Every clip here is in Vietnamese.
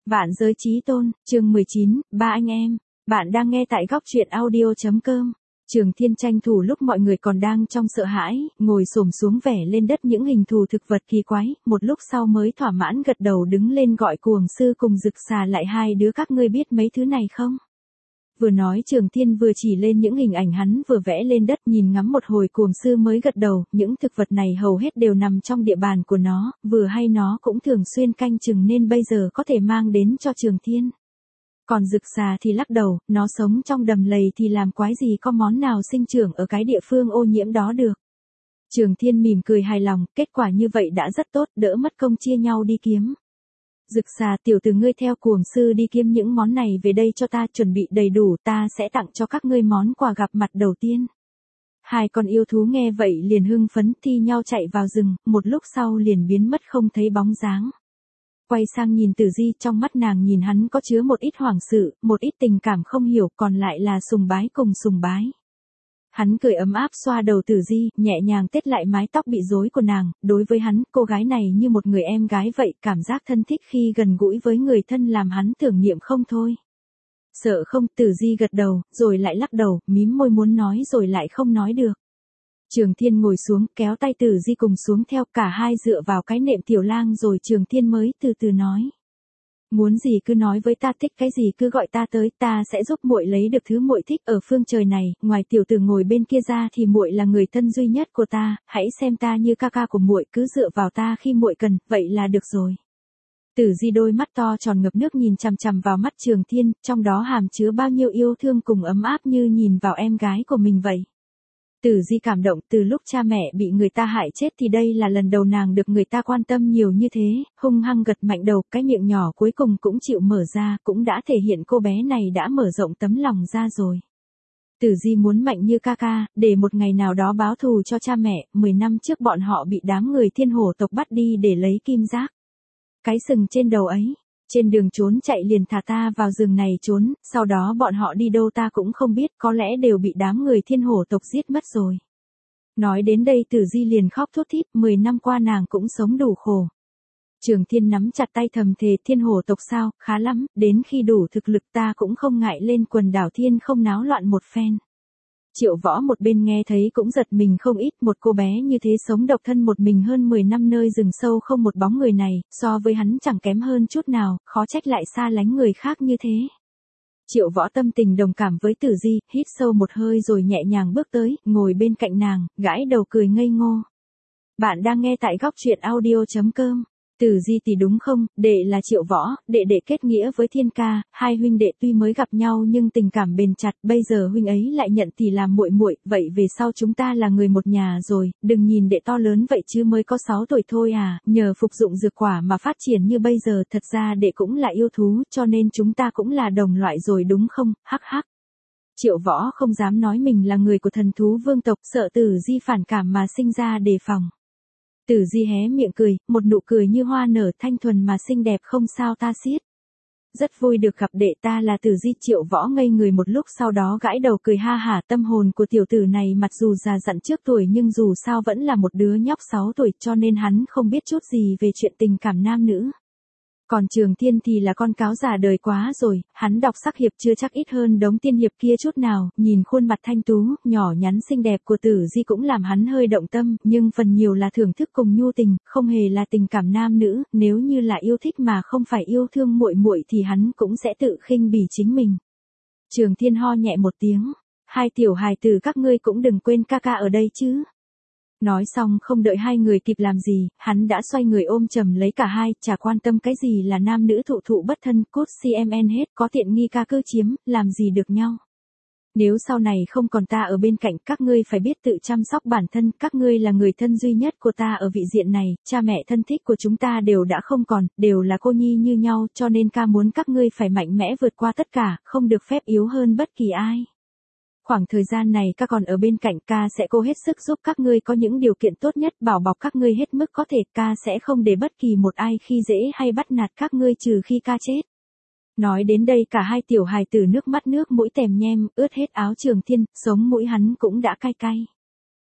Vạn giới chí tôn, chương 19, ba anh em. Bạn đang nghe tại góc truyện audio.com. Trường Thiên tranh thủ lúc mọi người còn đang trong sợ hãi, ngồi xổm xuống vẽ lên đất những hình thù thực vật kỳ quái, một lúc sau mới thỏa mãn gật đầu đứng lên gọi Cuồng Sư cùng Dực Xà lại, hai đứa các ngươi biết mấy thứ này không? Vừa nói Trường Thiên vừa chỉ lên những hình ảnh hắn vừa vẽ lên đất, nhìn ngắm một hồi Cuồng Sư mới gật đầu, những thực vật này hầu hết đều nằm trong địa bàn của nó, vừa hay nó cũng thường xuyên canh chừng nên bây giờ có thể mang đến cho Trường Thiên. Còn Dực Xà thì lắc đầu, nó sống trong đầm lầy thì làm quái gì có món nào sinh trưởng ở cái địa phương ô nhiễm đó được. Trường Thiên mỉm cười hài lòng, kết quả như vậy đã rất tốt, đỡ mất công chia nhau đi kiếm. Dực Xà, tiểu tử ngươi theo Cuồng Sư đi kiếm những món này về đây cho ta, chuẩn bị đầy đủ, ta sẽ tặng cho các ngươi món quà gặp mặt đầu tiên. Hai con yêu thú nghe vậy liền hưng phấn thi nhau chạy vào rừng, một lúc sau liền biến mất không thấy bóng dáng. Quay sang nhìn Tử Di, trong mắt nàng nhìn hắn có chứa một ít hoảng sự, một ít tình cảm không hiểu, còn lại là sùng bái cùng sùng bái. Hắn cười ấm áp xoa đầu Tử Di, nhẹ nhàng tết lại mái tóc bị rối của nàng, đối với hắn, cô gái này như một người em gái vậy, cảm giác thân thích khi gần gũi với người thân làm hắn tưởng niệm không thôi. Sợ không? Tử Di gật đầu, rồi lại lắc đầu, mím môi muốn nói rồi lại không nói được. Trường Thiên ngồi xuống, kéo tay Tử Di cùng xuống theo, cả hai dựa vào cái nệm tiểu lang rồi Trường Thiên mới từ từ nói. Muốn gì cứ nói với ta, thích cái gì cứ gọi ta tới, ta sẽ giúp muội lấy được thứ muội thích ở phương trời này, ngoài tiểu tử ngồi bên kia ra thì muội là người thân duy nhất của ta, hãy xem ta như ca ca của muội, cứ dựa vào ta khi muội cần, vậy là được rồi. Tử Di đôi mắt to tròn ngập nước nhìn chằm chằm vào mắt Trường Thiên, trong đó hàm chứa bao nhiêu yêu thương cùng ấm áp như nhìn vào em gái của mình vậy. Tử Di cảm động, từ lúc cha mẹ bị người ta hại chết thì đây là lần đầu nàng được người ta quan tâm nhiều như thế, hung hăng gật mạnh đầu, cái miệng nhỏ cuối cùng cũng chịu mở ra, cũng đã thể hiện cô bé này đã mở rộng tấm lòng ra rồi. Tử Di muốn mạnh như ca ca, để một ngày nào đó báo thù cho cha mẹ, 10 năm trước bọn họ bị đám người Thiên Hổ tộc bắt đi để lấy kim giác. Cái sừng trên đầu ấy. Trên đường trốn chạy liền thả ta vào rừng này trốn, sau đó bọn họ đi đâu ta cũng không biết, có lẽ đều bị đám người Thiên Hổ tộc giết mất rồi. Nói đến đây Tử Di liền khóc thút thít, 10 năm qua nàng cũng sống đủ khổ. Trường Thiên nắm chặt tay thầm thề, Thiên Hổ tộc sao, khá lắm, đến khi đủ thực lực ta cũng không ngại lên quần đảo Thiên không náo loạn một phen. Triệu Võ một bên nghe thấy cũng giật mình không ít, một cô bé như thế sống độc thân một mình hơn 10 năm nơi rừng sâu không một bóng người này, so với hắn chẳng kém hơn chút nào, khó trách lại xa lánh người khác như thế. Triệu Võ tâm tình đồng cảm với Tử Di, hít sâu một hơi rồi nhẹ nhàng bước tới, ngồi bên cạnh nàng, gãi đầu cười ngây ngô. Bạn đang nghe tại góc truyện audio.com. Tử Di tỷ đúng không, đệ là Triệu Võ, đệ kết nghĩa với Thiên ca, hai huynh đệ tuy mới gặp nhau nhưng tình cảm bền chặt, bây giờ huynh ấy lại nhận tỷ làm muội muội, vậy về sau chúng ta là người một nhà rồi, đừng nhìn đệ to lớn vậy chứ mới có 6 tuổi thôi à, nhờ phục dụng dược quả mà phát triển như bây giờ, thật ra đệ cũng là yêu thú, cho nên chúng ta cũng là đồng loại rồi đúng không, hắc hắc. Triệu Võ không dám nói mình là người của thần thú vương tộc, sợ Tử Di phản cảm mà sinh ra đề phòng. Tử Di hé miệng cười, một nụ cười như hoa nở thanh thuần mà xinh đẹp không sao ta xiết. Rất vui được gặp đệ, ta là Tử Di. Triệu Võ ngây người một lúc sau đó gãi đầu cười ha hả, tâm hồn của tiểu tử này mặc dù già dặn trước tuổi nhưng dù sao vẫn là một đứa nhóc 6 tuổi cho nên hắn không biết chút gì về chuyện tình cảm nam nữ. Còn Trường Thiên thì là con cáo già đời quá rồi, hắn đọc sắc hiệp chưa chắc ít hơn đống tiên hiệp kia chút nào, nhìn khuôn mặt thanh tú, nhỏ nhắn xinh đẹp của Tử Di cũng làm hắn hơi động tâm, nhưng phần nhiều là thưởng thức cùng nhu tình, không hề là tình cảm nam nữ, nếu như là yêu thích mà không phải yêu thương muội muội thì hắn cũng sẽ tự khinh bỉ chính mình. Trường Thiên ho nhẹ một tiếng, hai tiểu hài tử các ngươi cũng đừng quên ca ca ở đây chứ. Nói xong không đợi hai người kịp làm gì, hắn đã xoay người ôm chầm lấy cả hai, chả quan tâm cái gì là nam nữ thụ thụ bất thân, cốt CMN hết, có tiện nghi ca cứ chiếm, làm gì được nhau. Nếu sau này không còn ta ở bên cạnh, các ngươi phải biết tự chăm sóc bản thân, các ngươi là người thân duy nhất của ta ở vị diện này, cha mẹ thân thích của chúng ta đều đã không còn, đều là cô nhi như nhau, cho nên ca muốn các ngươi phải mạnh mẽ vượt qua tất cả, không được phép yếu hơn bất kỳ ai. Khoảng thời gian này ca còn ở bên cạnh, ca sẽ cố hết sức giúp các ngươi có những điều kiện tốt nhất, bảo bọc các ngươi hết mức có thể, ca sẽ không để bất kỳ một ai khi dễ hay bắt nạt các ngươi trừ khi ca chết. Nói đến đây cả hai tiểu hài tử nước mắt nước mũi tèm nhem, ướt hết áo Trường Thiên, sống mũi hắn cũng đã cay cay.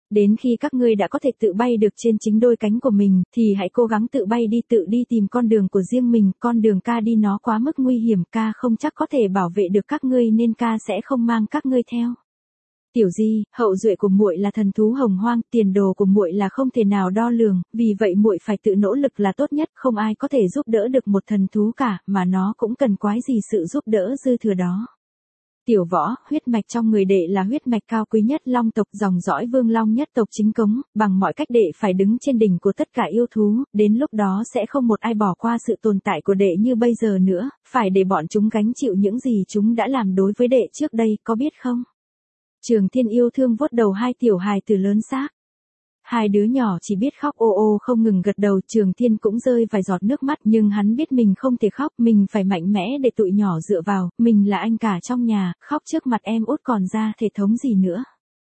Đến khi các ngươi đã có thể tự bay được trên chính đôi cánh của mình, thì hãy cố gắng tự đi tìm con đường của riêng mình, con đường ca đi nó quá mức nguy hiểm, ca không chắc có thể bảo vệ được các ngươi nên ca sẽ không mang các ngươi theo. Tiểu Di, hậu duệ của muội là thần thú hồng hoang, tiền đồ của muội là không thể nào đo lường, vì vậy muội phải tự nỗ lực là tốt nhất, không ai có thể giúp đỡ được một thần thú cả, mà nó cũng cần quái gì sự giúp đỡ dư thừa đó. Tiểu Võ, huyết mạch trong người đệ là huyết mạch cao quý nhất long tộc, dòng dõi vương long nhất tộc chính cống, bằng mọi cách đệ phải đứng trên đỉnh của tất cả yêu thú, đến lúc đó sẽ không một ai bỏ qua sự tồn tại của đệ như bây giờ nữa, phải để bọn chúng gánh chịu những gì chúng đã làm đối với đệ trước đây, có biết không? Trường Thiên yêu thương vuốt đầu hai tiểu hài tử lớn xác. Hai đứa nhỏ chỉ biết khóc ô ô không ngừng gật đầu, Trường Thiên cũng rơi vài giọt nước mắt, nhưng hắn biết mình không thể khóc, mình phải mạnh mẽ để tụi nhỏ dựa vào, mình là anh cả trong nhà, khóc trước mặt em út còn ra thể thống gì nữa.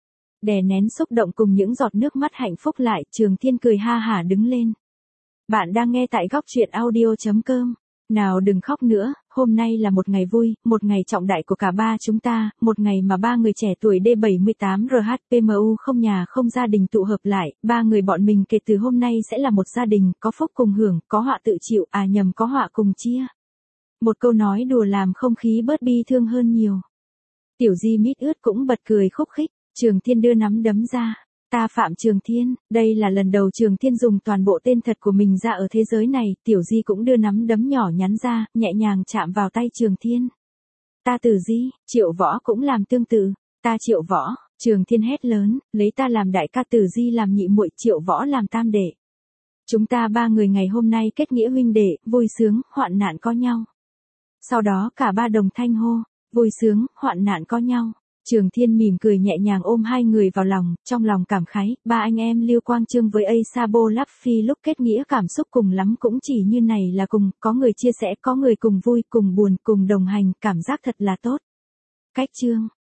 Đè nén xúc động cùng những giọt nước mắt hạnh phúc lại, Trường Thiên cười ha hả đứng lên. Bạn đang nghe tại góc truyện audio.com. Nào đừng khóc nữa, hôm nay là một ngày vui, một ngày trọng đại của cả ba chúng ta, một ngày mà ba người trẻ tuổi D78 RHPMU không nhà không gia đình tụ hợp lại, ba người bọn mình kể từ hôm nay sẽ là một gia đình, có phúc cùng hưởng, có họa tự chịu, có họa cùng chia. Một câu nói đùa làm không khí bớt bi thương hơn nhiều. Tiểu Di mít ướt cũng bật cười khúc khích, Trường Thiên đưa nắm đấm ra. Ta Phạm Trường Thiên, đây là lần đầu Trường Thiên dùng toàn bộ tên thật của mình ra ở thế giới này, Tiểu Di cũng đưa nắm đấm nhỏ nhắn ra, nhẹ nhàng chạm vào tay Trường Thiên. Ta Tử Di, Triệu Võ cũng làm tương tự, ta Triệu Võ, Trường Thiên hét lớn, lấy ta làm đại ca, Tử Di làm nhị muội, Triệu Võ làm tam đệ. Chúng ta ba người ngày hôm nay kết nghĩa huynh đệ, vui sướng, hoạn nạn có nhau. Sau đó cả ba đồng thanh hô, vui sướng, hoạn nạn có nhau. Trường Thiên mỉm cười nhẹ nhàng ôm hai người vào lòng, trong lòng cảm khái, ba anh em Lưu Quang Chương với A Sabo Lap Phi lúc kết nghĩa cảm xúc cùng lắm cũng chỉ như này là cùng, có người chia sẻ, có người cùng vui, cùng buồn, cùng đồng hành, cảm giác thật là tốt. Cách chương